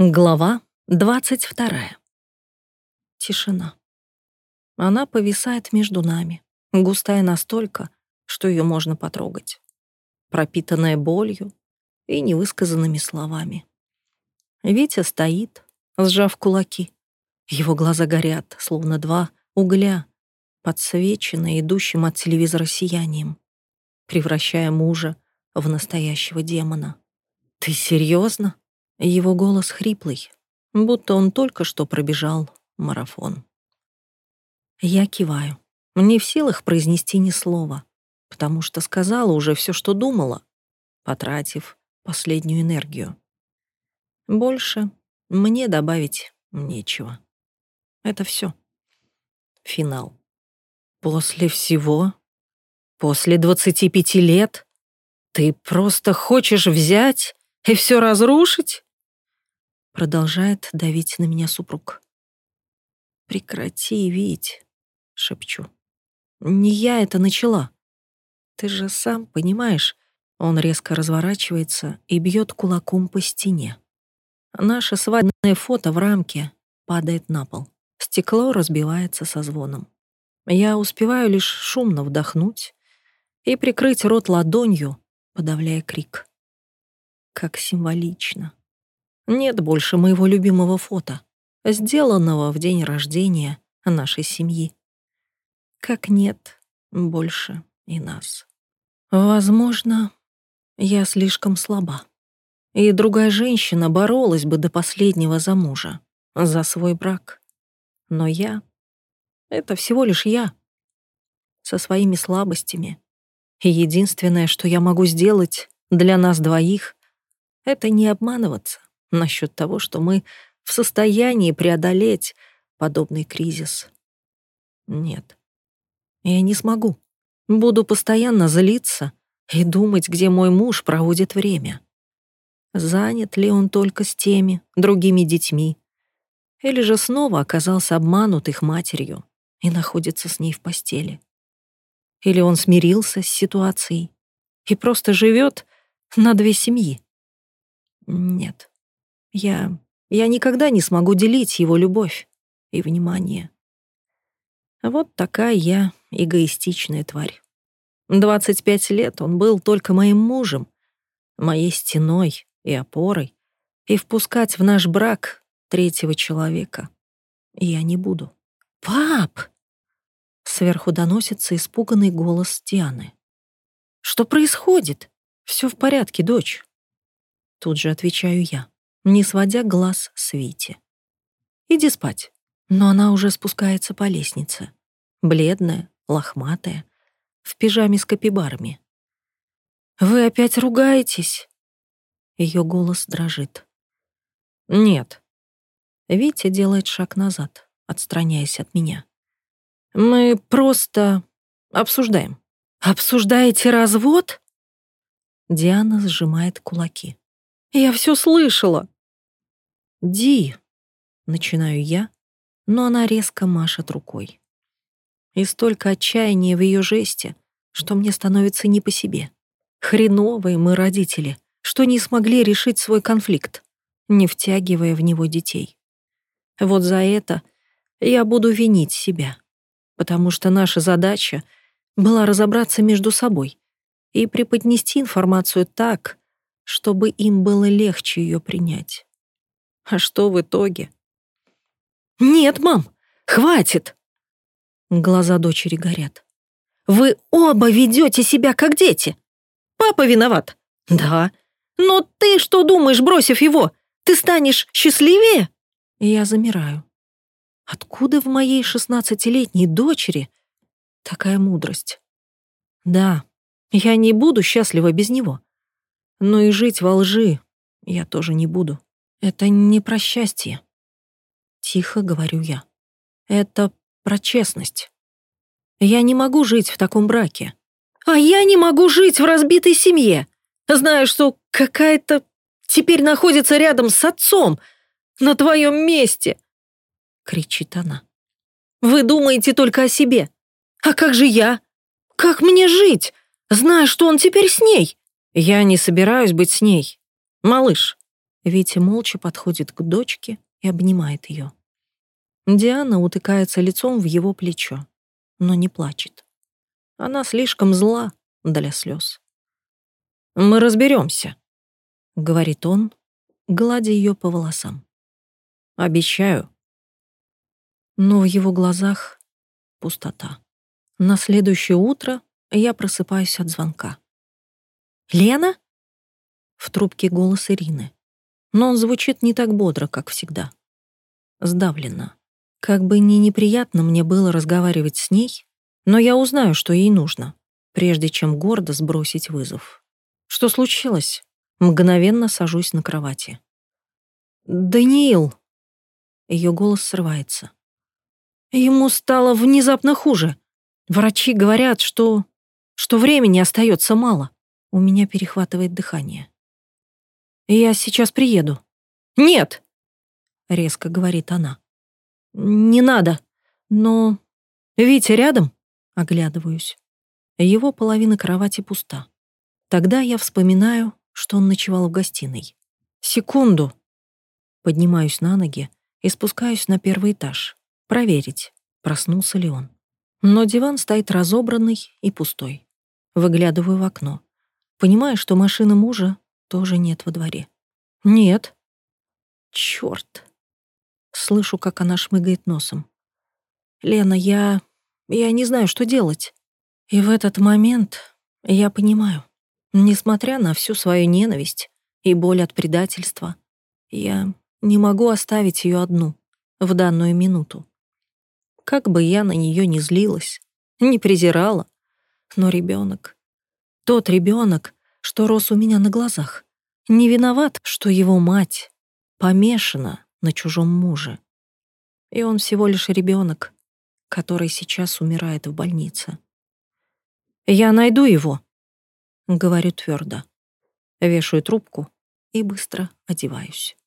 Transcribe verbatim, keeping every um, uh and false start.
Глава двадцать вторая. Тишина. Она повисает между нами, густая настолько, что ее можно потрогать, пропитанная болью и невысказанными словами. Витя стоит, сжав кулаки. Его глаза горят, словно два угля, подсвеченные идущим от телевизора сиянием, превращая мужа в настоящего демона. «Ты серьезно? Его голос хриплый, будто он только что пробежал марафон. Я киваю, не в силах произнести ни слова, потому что сказала уже все, что думала, потратив последнюю энергию. Больше мне добавить нечего. Это все. Финал. После всего, после двадцати пяти лет, ты просто хочешь взять и все разрушить? Продолжает давить на меня супруг. «Прекрати, Вить», — шепчу. «Не я это начала. Ты же сам понимаешь». Он резко разворачивается и бьет кулаком по стене. Наше свадебное фото в рамке падает на пол. Стекло разбивается со звоном. Я успеваю лишь шумно вдохнуть и прикрыть рот ладонью, подавляя крик. Как символично. Нет больше моего любимого фото, сделанного в день рождения нашей семьи. Как нет больше и нас. Возможно, я слишком слаба. И другая женщина боролась бы до последнего за мужа, за свой брак. Но я — это всего лишь я, со своими слабостями. И единственное, что я могу сделать для нас двоих, это не обманываться насчет того, что мы в состоянии преодолеть подобный кризис. Нет, я не смогу. Буду постоянно злиться и думать, где мой муж проводит время. Занят ли он только с теми, другими детьми, или же снова оказался обманут их матерью и находится с ней в постели. Или он смирился с ситуацией и просто живет на две семьи. Нет. Я... я никогда не смогу делить его любовь и внимание. Вот такая я эгоистичная тварь. двадцать пять лет он был только моим мужем, моей стеной и опорой, и впускать в наш брак третьего человека я не буду. «Пап!» Сверху доносится испуганный голос Дианы. «Что происходит? Все в порядке, дочь». Тут же отвечаю я, не сводя глаз с Вити. «Иди спать». Но она уже спускается по лестнице. Бледная, лохматая, в пижаме с капибарами. «Вы опять ругаетесь?» Ее голос дрожит. «Нет». Витя делает шаг назад, отстраняясь от меня. «Мы просто обсуждаем». «Обсуждаете развод?» Диана сжимает кулаки. «Я все слышала». «Ди», — начинаю я, но она резко машет рукой. И столько отчаяния в ее жесте, что мне становится не по себе. Хреновые мы родители, что не смогли решить свой конфликт, не втягивая в него детей. Вот за это я буду винить себя, потому что наша задача была разобраться между собой и преподнести информацию так, чтобы им было легче ее принять. А что в итоге? «Нет, мам, хватит!» Глаза дочери горят. «Вы оба ведете себя как дети. Папа виноват. Да. Но ты что думаешь, бросив его? Ты станешь счастливее?» Я замираю. Откуда в моей шестнадцатилетней дочери такая мудрость? Да, я не буду счастлива без него. Но и жить во лжи я тоже не буду. Это не про счастье. Тихо говорю я. Это про честность. Я не могу жить в таком браке. А я не могу жить в разбитой семье. Знаю, что какая-то теперь находится рядом с отцом, на твоем месте, кричит она. Вы думаете только о себе. А как же я? Как мне жить, зная, что он теперь с ней? Я не собираюсь быть с ней. Малыш, Витя молча подходит к дочке и обнимает ее. Диана утыкается лицом в его плечо, но не плачет. Она слишком зла для слез. «Мы разберемся», — говорит он, гладя ее по волосам. «Обещаю». Но в его глазах пустота. На следующее утро я просыпаюсь от звонка. «Лена?» В трубке голос Ирины. Но он звучит не так бодро, как всегда. Сдавленно. Как бы ни неприятно мне было разговаривать с ней, но я узнаю, что ей нужно, прежде чем гордо сбросить вызов. Что случилось? Мгновенно сажусь на кровати. «Даниил!» Ее голос срывается. «Ему стало внезапно хуже. Врачи говорят, что... что времени остается мало». У меня перехватывает дыхание. «Я сейчас приеду». «Нет!» — резко говорит она. «Не надо. Но... Витя рядом?» Оглядываюсь. Его половина кровати пуста. Тогда я вспоминаю, что он ночевал в гостиной. Секунду. Поднимаюсь на ноги и спускаюсь на первый этаж. Проверить, проснулся ли он. Но диван стоит разобранный и пустой. Выглядываю в окно. Понимаю, что машины мужа тоже нет во дворе. Нет. Чёрт. Слышу, как она шмыгает носом. «Лена, я... я не знаю, что делать». И в этот момент я понимаю, несмотря на всю свою ненависть и боль от предательства, я не могу оставить ее одну в данную минуту. Как бы я на нее ни злилась, не презирала, но ребенок, тот ребенок, что рос у меня на глазах, не виноват, что его мать помешана на чужом муже. И он всего лишь ребенок, который сейчас умирает в больнице. «Я найду его», — говорю твердо, вешаю трубку и быстро одеваюсь.